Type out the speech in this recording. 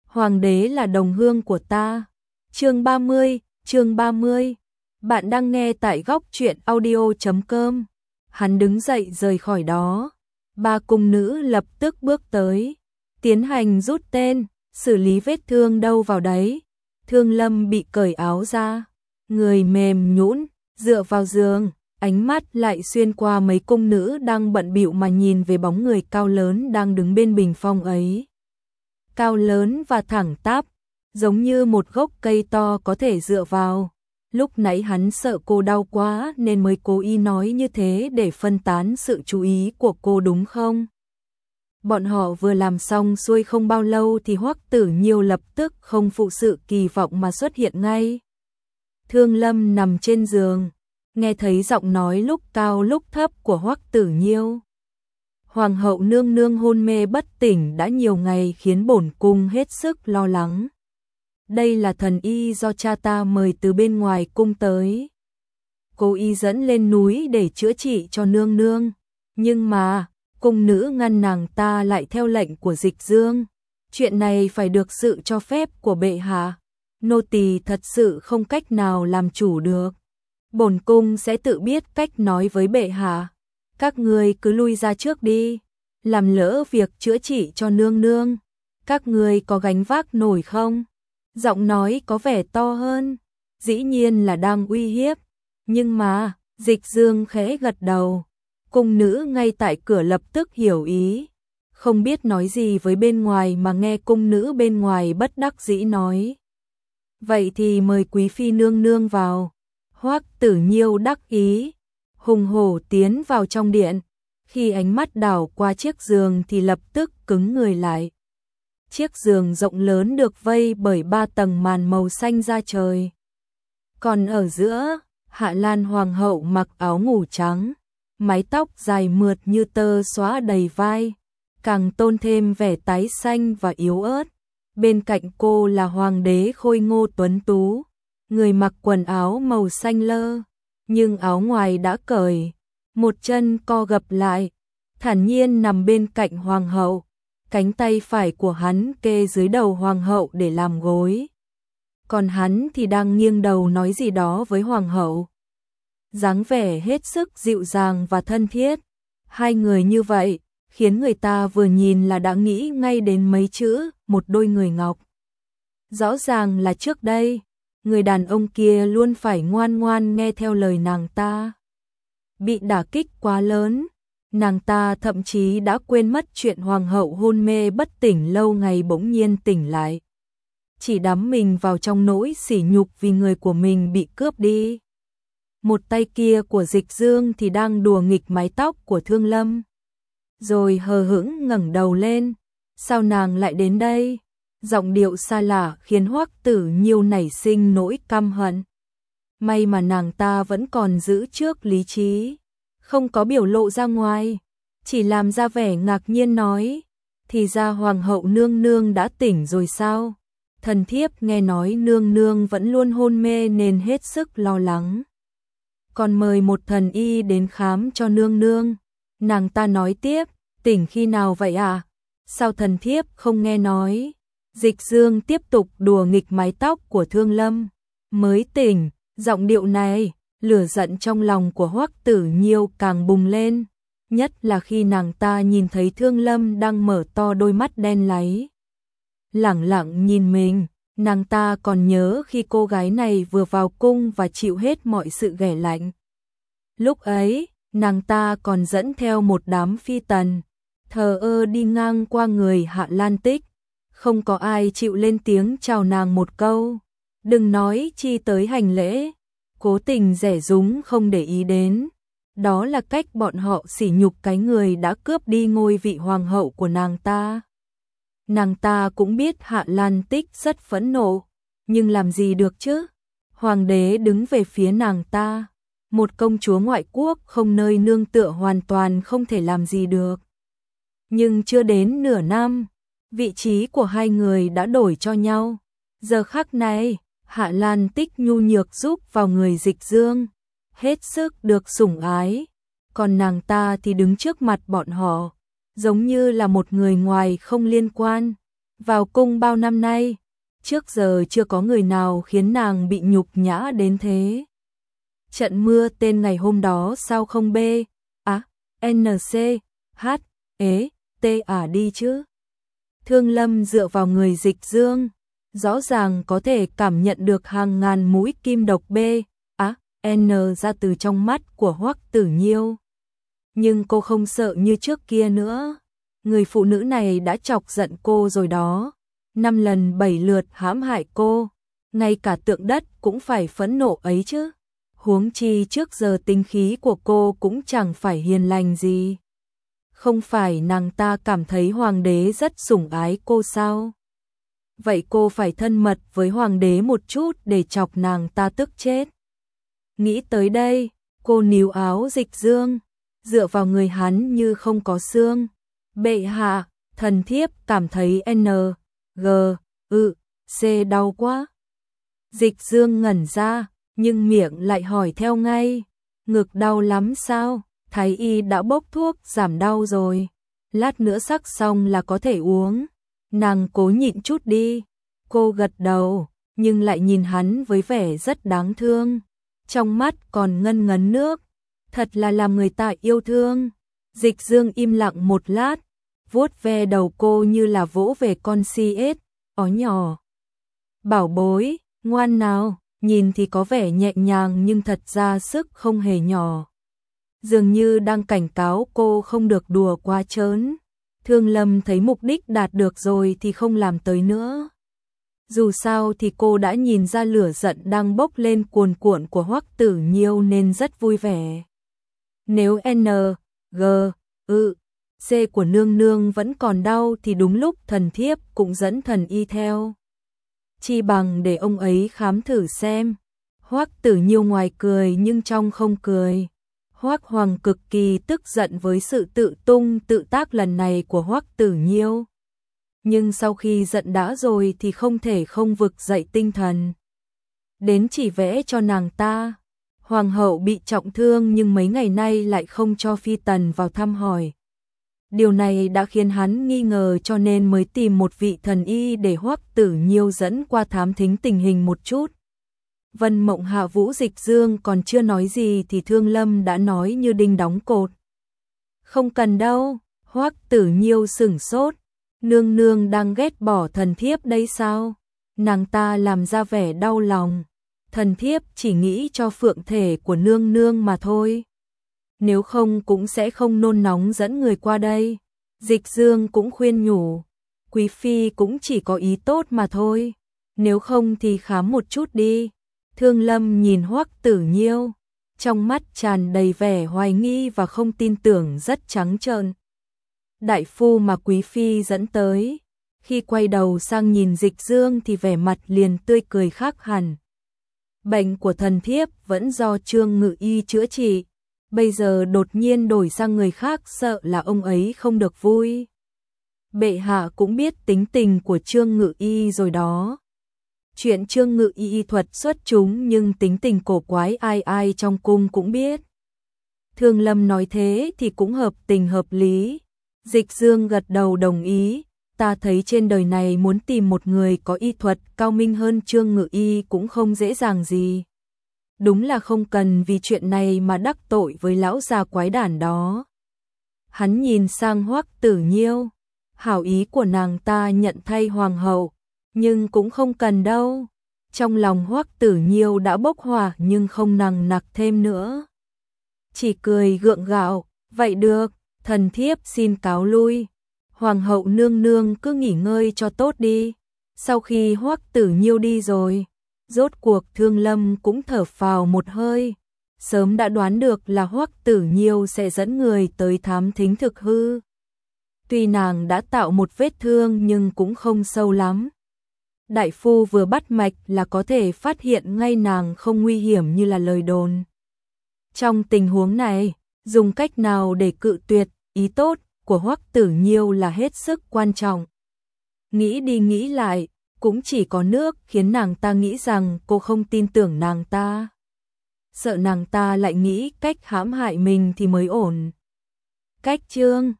Hoàng đế là đồng hương của ta. Chương 30. Bạn đang nghe tại góc truyện audio.com. Hắn đứng dậy rời khỏi đó. Ba cung nữ lập tức bước tới, tiến hành rút tên, xử lý vết thương đâu vào đấy. Thương Lâm bị cởi áo ra, người mềm nhũn, dựa vào giường, ánh mắt lại xuyên qua mấy cung nữ đang bận bịu mà nhìn về bóng người cao lớn đang đứng bên bình phong ấy. Cao lớn và thẳng tắp, giống như một gốc cây to có thể dựa vào. Lúc nãy hắn sợ cô đau quá nên mới cố ý nói như thế để phân tán sự chú ý của cô đúng không? Bọn họ vừa làm xong xuôi không bao lâu thì Hoắc Tử Nhiêu lập tức không phụ sự kỳ vọng mà xuất hiện ngay. Thương Lâm nằm trên giường, nghe thấy giọng nói lúc cao lúc thấp của Hoắc Tử Nhiêu. Hoàng hậu nương nương hôn mê bất tỉnh đã nhiều ngày khiến bổn cung hết sức lo lắng. Đây là thần y do cha ta mời từ bên ngoài cung tới. Cô y dẫn lên núi để chữa trị cho nương nương. Nhưng mà, cung nữ ngăn nàng ta lại theo lệnh của Dịch Dương. Chuyện này phải được sự cho phép của bệ hạ. Nô tỳ thật sự không cách nào làm chủ được. Bổn cung sẽ tự biết cách nói với bệ hạ. Các người cứ lui ra trước đi. Làm lỡ việc chữa trị cho nương nương. Các người có gánh vác nổi không? Giọng nói có vẻ to hơn, dĩ nhiên là đang uy hiếp, nhưng mà, Dịch Dương khẽ gật đầu, cung nữ ngay tại cửa lập tức hiểu ý, không biết nói gì với bên ngoài mà nghe cung nữ bên ngoài bất đắc dĩ nói. Vậy thì mời quý phi nương nương vào. Hoắc Tử Nhiêu đắc ý, hùng hổ tiến vào trong điện, khi ánh mắt đảo qua chiếc giường thì lập tức cứng người lại. Chiếc giường rộng lớn được vây bởi 3 tầng màn màu xanh da trời. Còn ở giữa, Hạ Lan hoàng hậu mặc áo ngủ trắng, mái tóc dài mượt như tơ xõa đầy vai, càng tôn thêm vẻ tái xanh và yếu ớt. Bên cạnh cô là hoàng đế khôi ngô tuấn tú, người mặc quần áo màu xanh lơ, nhưng áo ngoài đã cởi, một chân co gập lại, thản nhiên nằm bên cạnh hoàng hậu. Cánh tay phải của hắn kê dưới đầu hoàng hậu để làm gối. Còn hắn thì đang nghiêng đầu nói gì đó với hoàng hậu. Dáng vẻ hết sức dịu dàng và thân thiết. Hai người như vậy, khiến người ta vừa nhìn là đã nghĩ ngay đến mấy chữ, một đôi người ngọc. Rõ ràng là trước đây, người đàn ông kia luôn phải ngoan ngoan nghe theo lời nàng ta. Bị đả kích quá lớn. Nàng ta thậm chí đã quên mất chuyện hoàng hậu hôn mê bất tỉnh lâu ngày bỗng nhiên tỉnh lại. Chỉ đắm mình vào trong nỗi sỉ nhục vì người của mình bị cướp đi. Một tay kia của Dịch Dương thì đang đùa nghịch mái tóc của Thương Lâm. Rồi hờ hững ngẩng đầu lên. Sao nàng lại đến đây? Giọng điệu xa lạ khiến Hoắc Tử Nhiêu nảy sinh nỗi căm hận. May mà nàng ta vẫn còn giữ trước lý trí. Không có biểu lộ ra ngoài, chỉ làm ra vẻ ngạc nhiên nói, thì ra hoàng hậu nương nương đã tỉnh rồi sao? Thần thiếp nghe nói nương nương vẫn luôn hôn mê nên hết sức lo lắng. Còn mời một thần y đến khám cho nương nương. Nàng ta nói tiếp, tỉnh khi nào vậy à? Sao thần thiếp không nghe nói? Dịch Dương tiếp tục đùa nghịch mái tóc của Thương Lâm. Mới tỉnh, giọng điệu này. Lửa giận trong lòng của Hoắc Tử Nhiêu càng bùng lên, nhất là khi nàng ta nhìn thấy Thương Lâm đang mở to đôi mắt đen láy. Lẳng lặng nhìn mình, nàng ta còn nhớ khi cô gái này vừa vào cung và chịu hết mọi sự ghẻ lạnh. Lúc ấy, nàng ta còn dẫn theo một đám phi tần, thờ ơ đi ngang qua người Hạ Lan Tích, không có ai chịu lên tiếng chào nàng một câu, đừng nói chi tới hành lễ. Cố tình rẻ rúng không để ý đến. Đó là cách bọn họ sỉ nhục cái người đã cướp đi ngôi vị hoàng hậu của nàng ta. Nàng ta cũng biết Hạ Lan Tích rất phẫn nộ, nhưng làm gì được chứ? Hoàng đế đứng về phía nàng ta. Một công chúa ngoại quốc không nơi nương tựa hoàn toàn không thể làm gì được. Nhưng chưa đến nửa năm, vị trí của hai người đã đổi cho nhau. Giờ khắc này, Hạ Lan Tích nhu nhược giúp vào người Dịch Dương, hết sức được sủng ái, còn nàng ta thì đứng trước mặt bọn họ, giống như là một người ngoài không liên quan, Vào cung bao năm nay, trước giờ chưa có người nào khiến nàng bị nhục nhã đến thế. Trận mưa tên ngày hôm đó sao không B, N, C, H, T đi chứ. Thương Lâm dựa vào người Dịch Dương, rõ ràng có thể cảm nhận được hàng ngàn mũi kim độc B, N ra từ trong mắt của Hoắc Tử Nhiêu. Nhưng cô không sợ như trước kia nữa. Người phụ nữ này đã chọc giận cô rồi đó. 5 lần 7 lượt hãm hại cô. Ngay cả tượng đất cũng phải phẫn nộ ấy chứ. Huống chi trước giờ tính khí của cô cũng chẳng phải hiền lành gì. Không phải nàng ta cảm thấy hoàng đế rất sủng ái cô sao? Vậy cô phải thân mật với hoàng đế một chút để chọc nàng ta tức chết. Nghĩ tới đây, cô níu áo Dịch Dương, dựa vào người hắn như không có xương. Bệ hạ, thần thiếp cảm thấy N, G, C đau quá. Dịch Dương ngẩn ra, nhưng miệng lại hỏi theo ngay. Ngực đau lắm sao? Thái y đã bốc thuốc giảm đau rồi. Lát nữa sắc xong là có thể uống. Nàng cố nhịn chút đi. Cô gật đầu, nhưng lại nhìn hắn với vẻ rất đáng thương. Trong mắt còn ngân ngấn nước. Thật là làm người ta yêu thương. Dịch Dương im lặng một lát, vuốt ve đầu cô như là vỗ về con si ếch, ó nhỏ. Bảo bối, ngoan nào, nhìn thì có vẻ nhẹ nhàng nhưng thật ra sức không hề nhỏ. Dường như đang cảnh cáo cô không được đùa quá trớn. Thương Lâm thấy mục đích đạt được rồi thì không làm tới nữa. Dù sao thì cô đã nhìn ra lửa giận đang bốc lên cuồn cuộn của Hoắc Tử Nhiêu nên rất vui vẻ. Nếu N, G, C của nương nương vẫn còn đau thì đúng lúc thần thiếp cũng dẫn thần y theo. Chi bằng để ông ấy khám thử xem. Hoắc Tử Nhiêu ngoài cười nhưng trong không cười. Hoắc Hoàng cực kỳ tức giận với sự tự tung tự tác lần này của Hoắc Tử Nhiêu. Nhưng sau khi giận đã rồi thì không thể không vực dậy tinh thần. Đến chỉ vẽ cho nàng ta. Hoàng hậu bị trọng thương nhưng mấy ngày nay lại không cho phi tần vào thăm hỏi. Điều này đã khiến hắn nghi ngờ cho nên mới tìm một vị thần y để Hoắc Tử Nhiêu dẫn qua thám thính tình hình một chút. Vân Mộng Hạ Vũ Dịch Dương còn chưa nói gì thì Thương Lâm đã nói như đinh đóng cột. Không cần đâu, Hoắc Tử Nhiêu sửng sốt. Nương nương đang ghét bỏ thần thiếp đây sao? Nàng ta làm ra vẻ đau lòng. Thần thiếp chỉ nghĩ cho phượng thể của nương nương mà thôi. Nếu không cũng sẽ không nôn nóng dẫn người qua đây. Dịch Dương cũng khuyên nhủ. Quý phi cũng chỉ có ý tốt mà thôi. Nếu không thì khám một chút đi. Thương Lâm nhìn Hoắc Tử Nhiêu, trong mắt tràn đầy vẻ hoài nghi và không tin tưởng rất trắng trợn. Đại phu mà quý phi dẫn tới, khi quay đầu sang nhìn Dịch Dương thì vẻ mặt liền tươi cười khác hẳn. Bệnh của thần thiếp vẫn do Trương Ngự Y chữa trị, bây giờ đột nhiên đổi sang người khác sợ là ông ấy không được vui. Bệ hạ cũng biết tính tình của Trương Ngự Y rồi đó. Chuyện Trương Ngự Y thuật xuất chúng nhưng tính tình cổ quái ai ai trong cung cũng biết. Thương Lâm nói thế thì cũng hợp tình hợp lý. Dịch Dương gật đầu đồng ý. Ta thấy trên đời này muốn tìm một người có y thuật cao minh hơn Trương Ngự Y cũng không dễ dàng gì. Đúng là không cần vì chuyện này mà đắc tội với lão già quái đản đó. Hắn nhìn sang Hoắc Tử Nhiêu. Hảo ý của nàng ta nhận thay hoàng hậu. Nhưng cũng không cần đâu. Trong lòng Hoắc Tử Nhiêu đã bốc hỏa nhưng không nằng nặc thêm nữa. Chỉ cười gượng gạo, vậy được, thần thiếp xin cáo lui. Hoàng hậu nương nương cứ nghỉ ngơi cho tốt đi. Sau khi Hoắc Tử Nhiêu đi rồi, rốt cuộc Thương Lâm cũng thở phào một hơi. Sớm đã đoán được là Hoắc Tử Nhiêu sẽ dẫn người tới thám thính thực hư. Tuy nàng đã tạo một vết thương nhưng cũng không sâu lắm. Đại phu vừa bắt mạch là có thể phát hiện ngay nàng không nguy hiểm như là lời đồn. Trong tình huống này, dùng cách nào để cự tuyệt ý tốt của Hoắc Tử Nhiêu là hết sức quan trọng. Nghĩ đi nghĩ lại, cũng chỉ có nước khiến nàng ta nghĩ rằng cô không tin tưởng nàng ta. Sợ nàng ta lại nghĩ cách hãm hại mình thì mới ổn. Cách chương